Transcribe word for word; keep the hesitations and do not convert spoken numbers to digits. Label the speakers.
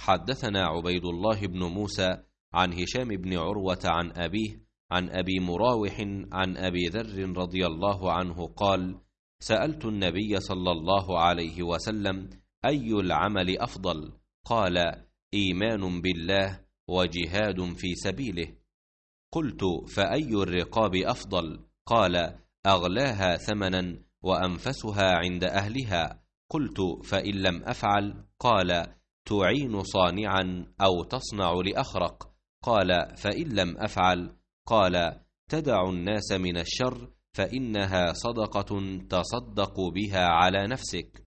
Speaker 1: حدثنا عبيد الله بن موسى عن هشام بن عروة عن أبيه عن أبي مراوح عن أبي ذر رضي الله عنه قال: سألت النبي صلى الله عليه وسلم: أي العمل أفضل؟ قال: إيمان بالله وجهاد في سبيله. قلت: فأي الرقاب أفضل؟ قال: أغلاها ثمنا وأنفسها عند أهلها. قلت: فإن لم أفعل؟ قال: تعين صانعا أو تصنع لأخرق. قال: فإن لم أفعل؟ قال: تدع الناس من الشر فإنها صدقة تصدق بها على نفسك.